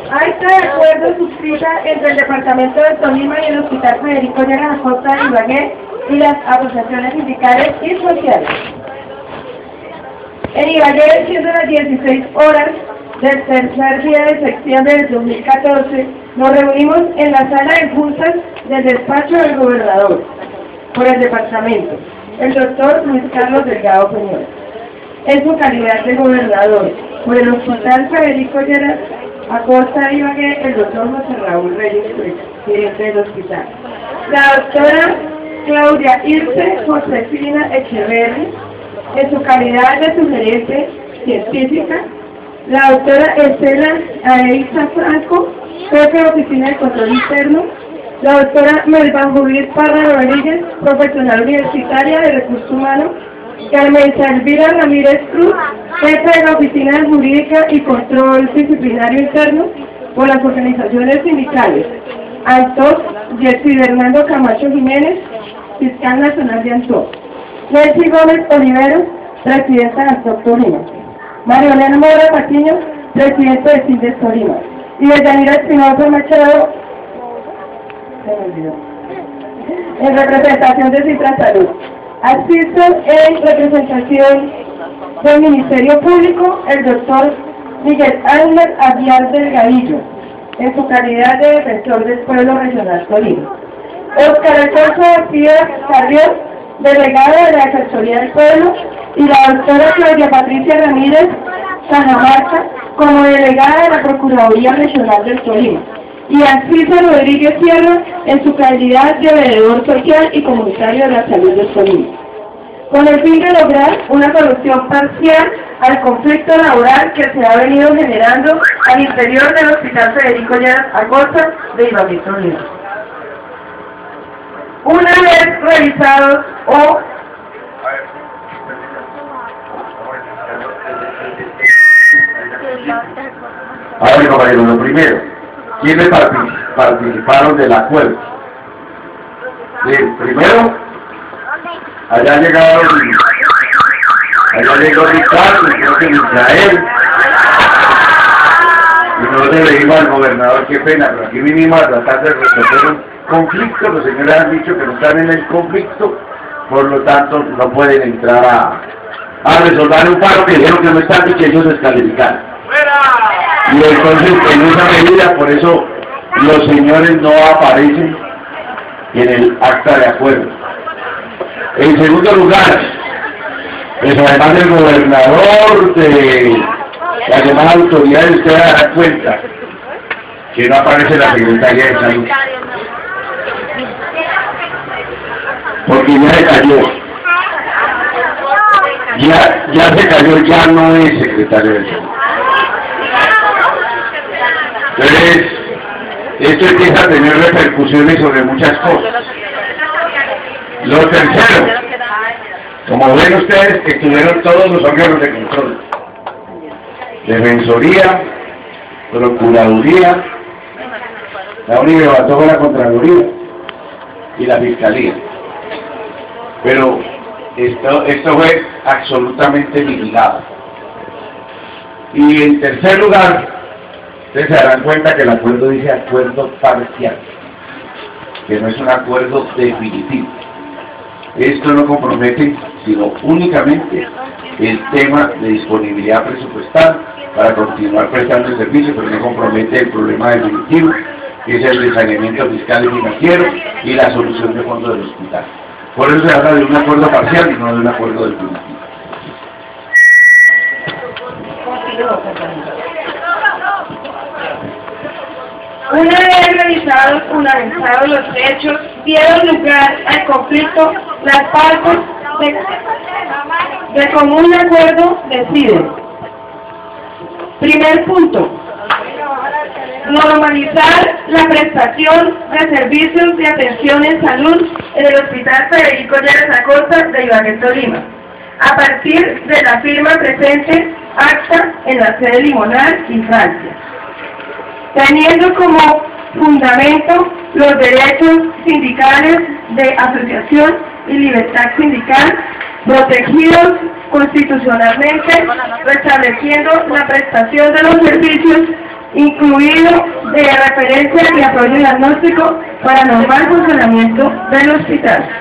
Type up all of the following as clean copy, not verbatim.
Acta de acuerdo suscrita entre el Departamento del Tolima y el Hospital Federico Lleras Acosta de Ibagué y las asociaciones sindicales y sociales. En Ibagué, siendo las 16 horas del tercer día de septiembre del 2014, nos reunimos en la sala de juntas del despacho del gobernador, por el departamento, el doctor Luis Carlos Delgado Peñol, en su calidad de gobernador, por el Hospital Federico Lleras Acosta de Ibagué, el doctor José Raúl Reyes, presidente del hospital. La doctora Claudia Irce Josefina Echeverri, en su calidad de sugerente científica. La doctora Estela Areiza Franco, jefe de oficina de control interno. La doctora Melba Judith Parra Rodríguez, profesional universitaria de recursos humanos. Carmen Elvira Ramírez Cruz, jefe de la Oficina Jurídica y Control Disciplinario Interno por las organizaciones sindicales. Antos Jessy Bernardo Camacho Jiménez, fiscal nacional de Antos. Nancy Gómez Olivero, presidenta de Antos Tolima. María Elena Mora Patiño, presidente de CINDES Tolima. Y Deyanira Espinosa Machado, en representación de Citra Salud. Asisto en representación del Ministerio Público el doctor Miguel Ángel Aguilar Delgadillo, en su calidad de defensor del pueblo regional Tolima. Oscar Alfonso García Carrión, delegado de la Defensoría del Pueblo, y la doctora Claudia Patricia Ramírez Cajamarca, como delegada de la Procuraduría Regional del Tolima. Y Asís Rodríguez Sierra, en su calidad de veedor social y comunitario de la salud del Tolima, con el fin de lograr una solución parcial al conflicto laboral que se ha venido generando al interior del Hospital Federico Lleras Acosta de Ibagué, Tolima. Una vez revisados A ver, compañero, lo primero, ¿quiénes participaron del acuerdo? Bien, primero, allá llegó Ricardo, creo que Israel, y nosotros le dijimos al gobernador, qué pena, pero aquí vinimos a tratar de resolver un conflicto. Los señores han dicho que no están en el conflicto, por lo tanto no pueden entrar a resolver un paro que dijeron que no están y que ellos descalificaron. Y entonces, en esa medida, por eso los señores no aparecen en el acta de acuerdo. En segundo lugar, pues además del gobernador, de las demás autoridades, usted dará cuenta que no aparece la secretaria de salud, porque ya se cayó. Ya se cayó, ya no es secretaria de salud. Entonces, esto empieza a tener repercusiones sobre muchas cosas. Lo tercero, como ven ustedes, estuvieron todos los órganos de control: Defensoría, Procuraduría, la única que levantó fue la Contraloría y la Fiscalía. Pero esto fue absolutamente vigilado. Y en tercer lugar, ustedes se darán cuenta que el acuerdo dice acuerdo parcial, que no es un acuerdo definitivo. Esto no compromete sino únicamente el tema de disponibilidad presupuestal para continuar prestando el servicio, pero no compromete el problema definitivo, que es el saneamiento fiscal y financiero y la solución de fondos del hospital. Por eso se habla de un acuerdo parcial y no de un acuerdo definitivo. Una vez revisados, fundamentado los hechos, dieron lugar al conflicto, las partes de común acuerdo deciden. Primer punto: normalizar la prestación de servicios de atención en salud en el Hospital Federico Lleras Acosta de Ibagué, Tolima, a partir de la firma presente acta en la sede Limonar y Francia, teniendo como fundamento los derechos sindicales de asociación y libertad sindical protegidos constitucionalmente, restableciendo la prestación de los servicios incluido de referencia y apoyo diagnóstico para normal funcionamiento del hospital.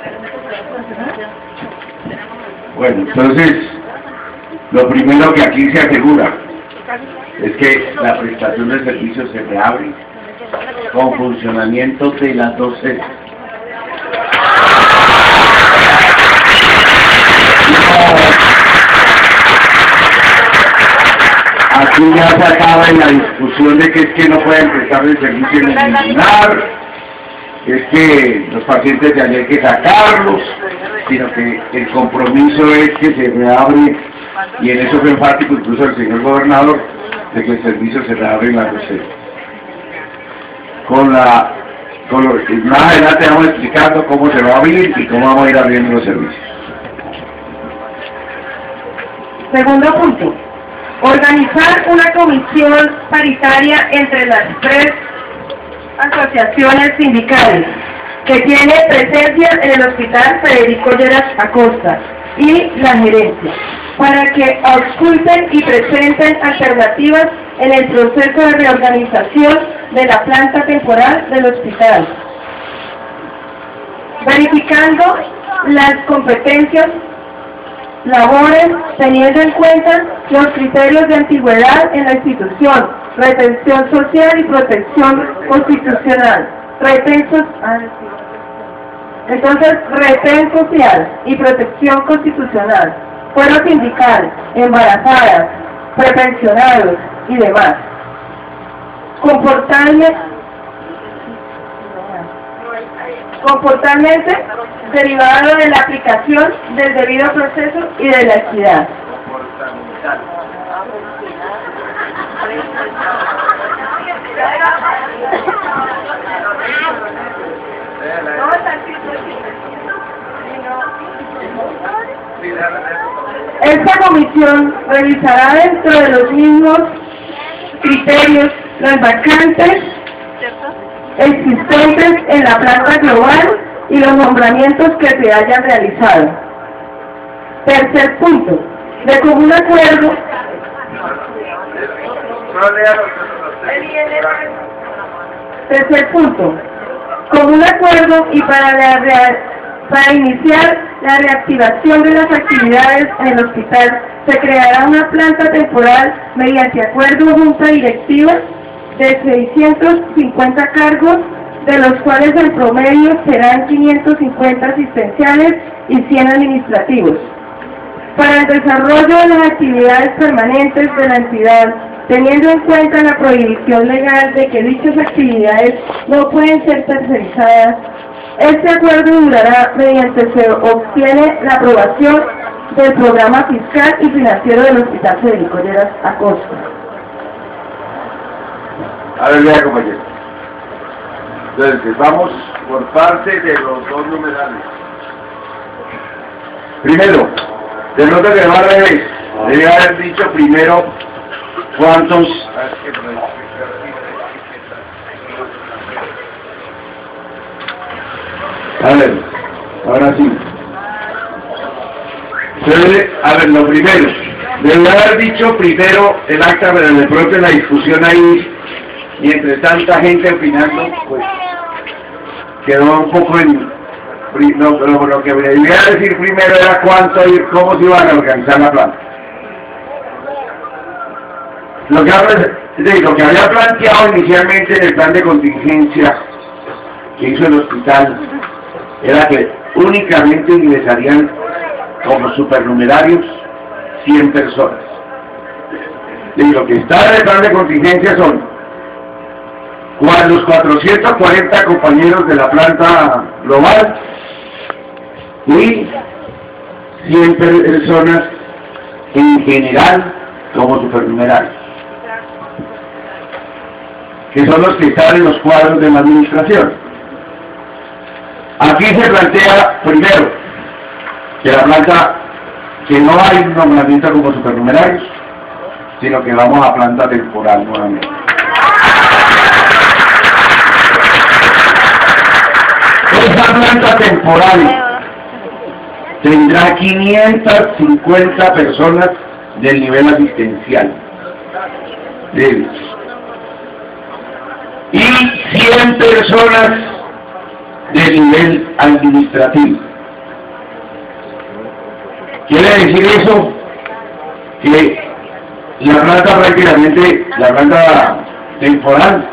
Bueno, entonces, lo primero que aquí se asegura es que la prestación de servicios se reabre con funcionamiento de las dos sedes. Aquí ya se acaba en la discusión de que es que no pueden prestar el servicio en el lugar, es que los pacientes ya hay que sacarlos, sino que el compromiso es que se reabre, y en eso fue enfático incluso el señor gobernador, de que el servicio se reabre en la dos sedes. Más adelante vamos explicando cómo se va a abrir y cómo vamos a ir abriendo los servicios. Segundo punto, organizar una comisión paritaria entre las tres asociaciones sindicales que tiene presencia en el Hospital Federico Lleras Acosta y la gerencia, para que ausculten y presenten alternativas en el proceso de reorganización de la planta temporal del hospital, verificando las competencias, labores, teniendo en cuenta los criterios de antigüedad en la institución, retención social y protección constitucional, retén social y protección constitucional, fuero sindical, embarazadas, prepensionados y demás. Comportalmente derivado de la aplicación del debido proceso y de la equidad. Esta comisión revisará dentro de los mismos criterios las vacantes existentes en la planta global y los nombramientos que se hayan realizado. Tercer punto, de común acuerdo, común acuerdo y para iniciar la reactivación de las actividades en el hospital, se creará una planta temporal mediante acuerdo junta directiva de 650 cargos, de los cuales en promedio serán 550 asistenciales y 100 administrativos. Para el desarrollo de las actividades permanentes de la entidad, teniendo en cuenta la prohibición legal de que dichas actividades no pueden ser tercerizadas, este acuerdo durará mediante se obtiene la aprobación del programa fiscal y financiero del Hospital Federico Lleras Acosta. A ver, vea, compañero. Entonces, vamos por parte de los dos numerales. Primero, de nota que va al revés. Debe haber dicho primero cuántos... A ver, ahora sí. A ver, lo primero. Debe haber dicho primero el acta, pero de pronto en la discusión ahí, y entre tanta gente opinando, pues quedó un poco en... No, pero lo que debía decir primero era cuánto y cómo se iban a organizar la planta. Lo que había planteado inicialmente en el plan de contingencia que hizo el hospital era que únicamente ingresarían como supernumerarios 100 personas. Y lo que está en el plan de contingencia son los 440 compañeros de la planta global y 100 personas en general como supernumerarios, que son los que están en los cuadros de la administración. Aquí se plantea primero que la planta, que no hay nombramiento como supernumerarios, sino que vamos a planta temporal nuevamente. Esa planta temporal tendrá 550 personas del nivel asistencial. y 100 personas de nivel administrativo. Quiere decir eso que la planta prácticamente, la planta temporal,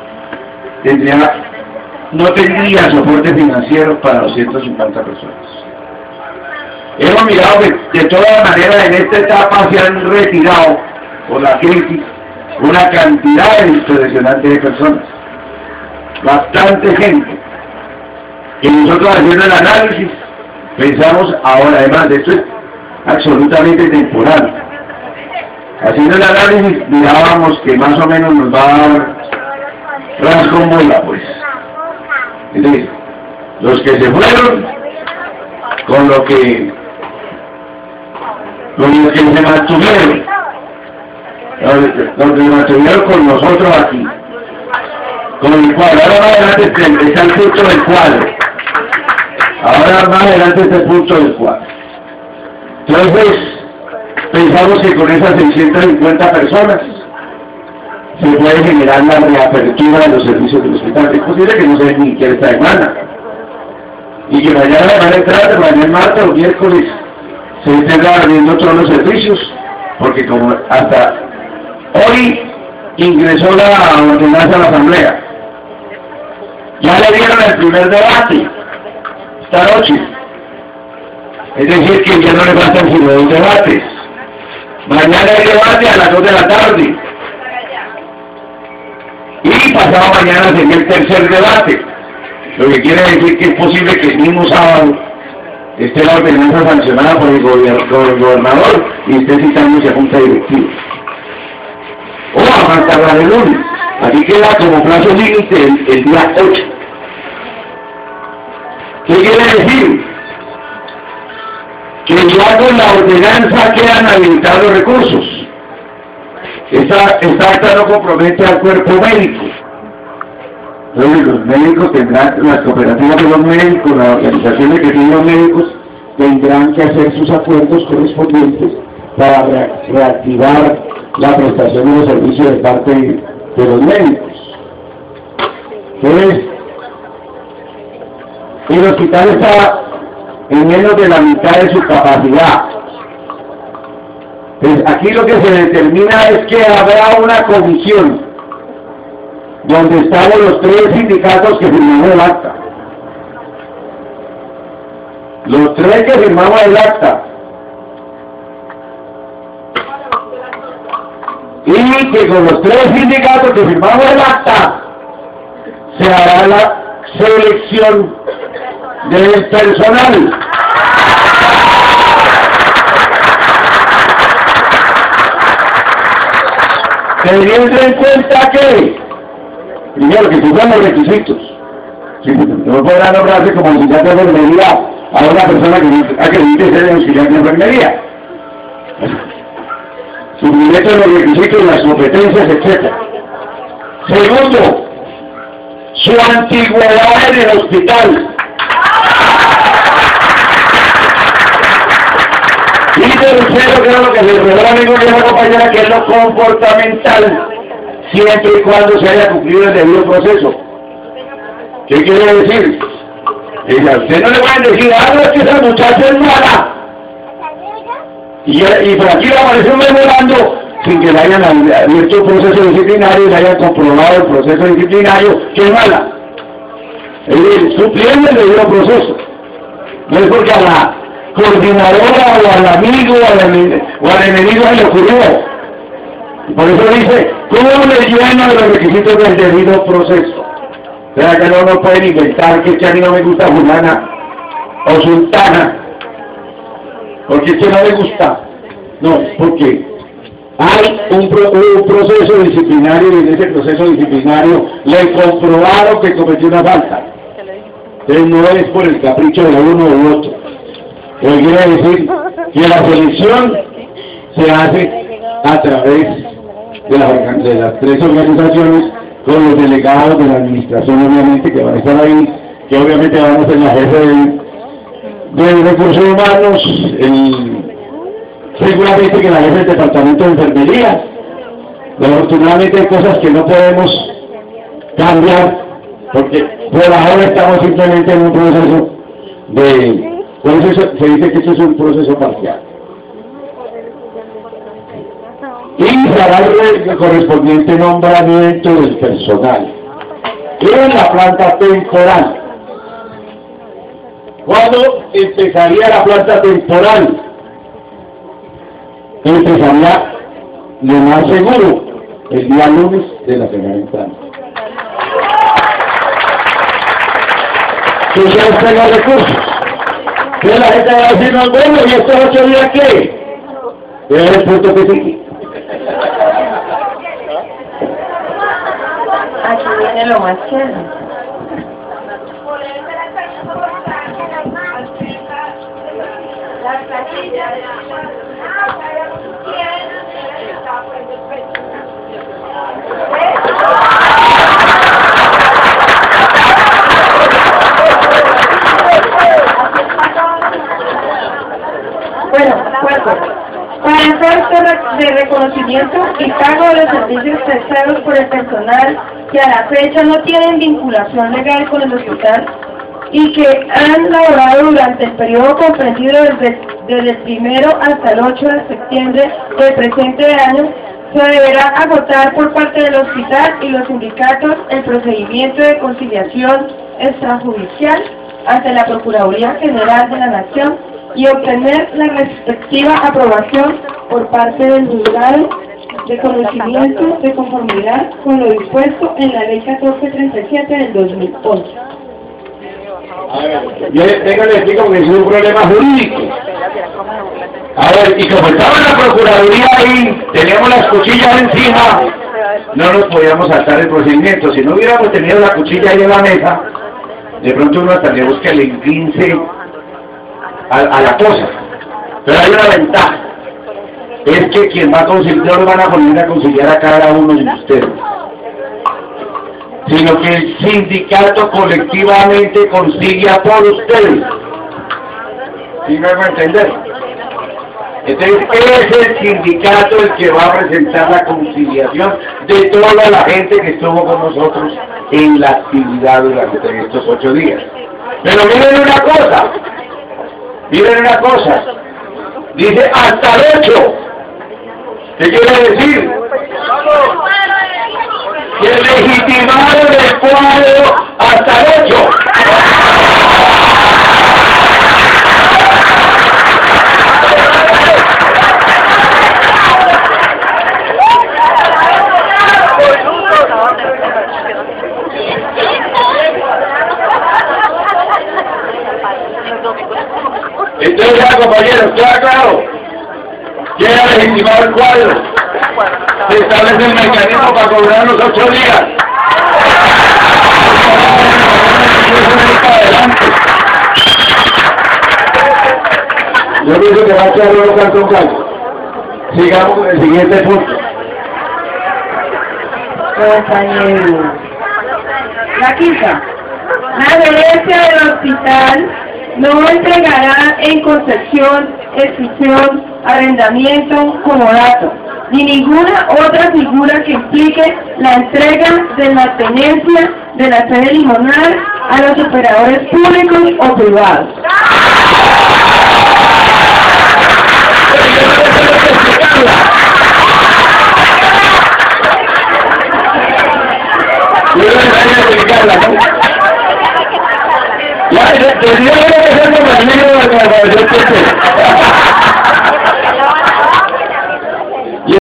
no tendría soporte financiero para 250 personas. Hemos mirado que de todas maneras en esta etapa se han retirado por la crisis una cantidad impresionante de personas, bastante gente, y nosotros haciendo el análisis pensamos ahora, además de esto es absolutamente temporal, haciendo el análisis mirábamos que más o menos nos va a dar ras con bola, pues. Es decir, los que se fueron con los que se mantuvieron, los que se mantuvieron con nosotros aquí, con el cuadro. Ahora más adelante está el punto del cuadro. Ahora más adelante está el punto del cuadro. Entonces, pensamos que con esas 650 personas se puede generar la reapertura de los servicios del hospital. Es posible que no se ni quiera esta semana, y que mañana van a entrar, mañana martes o miércoles se estén abriendo todos los servicios, porque como hasta hoy ingresó la ordenanza a la asamblea, ya le dieron el primer debate esta noche, es decir que ya no le faltan sino 2 debates. Mañana hay debate a las 2 de la tarde y pasado mañana sería el tercer debate, lo que quiere decir que es posible que el mismo sábado esté la ordenanza sancionada por el gobernador y esté citándose a junta directiva, o a más tardar el lunes. Aquí queda como plazo límite el día 8. ¿Qué quiere decir? Que ya con la ordenanza quedan habilitados los recursos. Esta acta no compromete al cuerpo médico. Entonces los médicos tendrán, las cooperativas de los médicos, las organizaciones que tienen los médicos, tendrán que hacer sus acuerdos correspondientes para reactivar la prestación de los servicios de parte de los médicos. Entonces, el hospital está en menos de la mitad de su capacidad. Pues aquí lo que se determina es que habrá una comisión donde estamos los 3 sindicatos que firmamos el acta. Los 3 que firmamos el acta. Y que con los 3 sindicatos que firmamos el acta se hará la selección del personal. Teniendo en cuenta que, primero, que cumplan los requisitos. Sí, no podrá nombrarse como auxiliar de enfermería a una persona que no acredite ser auxiliar de enfermería. Cumplimiento de los requisitos, las competencias, etc. Segundo, su antigüedad en el hospital. Y tercero, que es lo que se reveló a mi compañera, que es lo comportamental, siempre y cuando se haya cumplido el debido proceso. ¿Qué quiere decir? Que a usted no le pueden decir, no, es que esa muchacha es mala. Y por aquí le aparece un memorando sin que le hayan abierto un proceso disciplinario y le hayan comprobado el proceso disciplinario que es mala. Es decir, supliendo el debido proceso. No es porque a la coordinadora o al amigo o al enemigo se le ocurrió. Por eso dice, ¿cómo le lleno de los requisitos del debido proceso? O sea, que no pueden inventar que a mí no me gusta fulana o sultana, porque es que no me gusta. No, porque hay un proceso disciplinario y en ese proceso disciplinario le comprobaron que cometió una falta. Entonces no es por el capricho de uno u otro. Pero quiere decir que la selección se hace a través de las 3 organizaciones, con los delegados de la administración, obviamente, que van a estar ahí, que obviamente van a ser la jefe de recursos humanos, seguramente que la jefe del departamento de enfermería. Afortunadamente hay cosas que no podemos cambiar, porque por ahora estamos simplemente en un proceso de... Por eso se dice que esto es un proceso parcial. Y se hará el correspondiente nombramiento del personal en la planta temporal. ¿Cuándo empezaría la planta temporal? Empezaría lo más seguro el día lunes de la semana entrante. Que ya están los recursos. Que la gente va a decir, no, bueno, ¿y estos 8 días qué? Es el punto que sigue. Aquí viene lo más chévere. Bueno, para efectos de reconocimiento y pago de los servicios prestados por el personal que a la fecha no tienen vinculación legal con el hospital y que han laborado durante el periodo comprendido desde el 1 hasta el 8 de septiembre del presente año, se deberá agotar por parte del hospital y los sindicatos el procedimiento de conciliación extrajudicial ante la Procuraduría General de la Nación y obtener la respectiva aprobación por parte del juzgado de conocimiento de conformidad con lo dispuesto en la Ley 1437 del 2011. Yo vengo le explico porque es un problema jurídico. A ver, y como estaba en la Procuraduría ahí, teníamos las cuchillas encima, no nos podíamos saltar el procedimiento. Si no hubiéramos tenido la cuchilla ahí en la mesa, de pronto uno hasta le busca el inquince a la cosa. Pero hay una ventaja, es que quien va a conciliar, no lo van a poner a conciliar a cada uno de ustedes, sino que el sindicato colectivamente concilia por ustedes. ¿Sí me van a entender? Entonces es el sindicato el que va a presentar la conciliación de toda la gente que estuvo con nosotros en la actividad durante estos 8 días. Pero miren una cosa, dice hasta el 8. ¿Qué quiere decir? Que legitimaron el cuadro hasta el 8. Entonces ya, compañeros, ¿queda claro? Queda legitimado el cuadro. Se establece el mecanismo para cobrar los 8 días. Yo pienso que va a quedar uno cartón calco. Sigamos con el siguiente punto. Compañero. La quinta. La gerencia del hospital no entregará en concesión, exclusión, arrendamiento, comodato, ni ninguna otra figura que implique la entrega de la tenencia de la sede limonal a los operadores públicos o privados. Ya, tendría que ser como el libro de la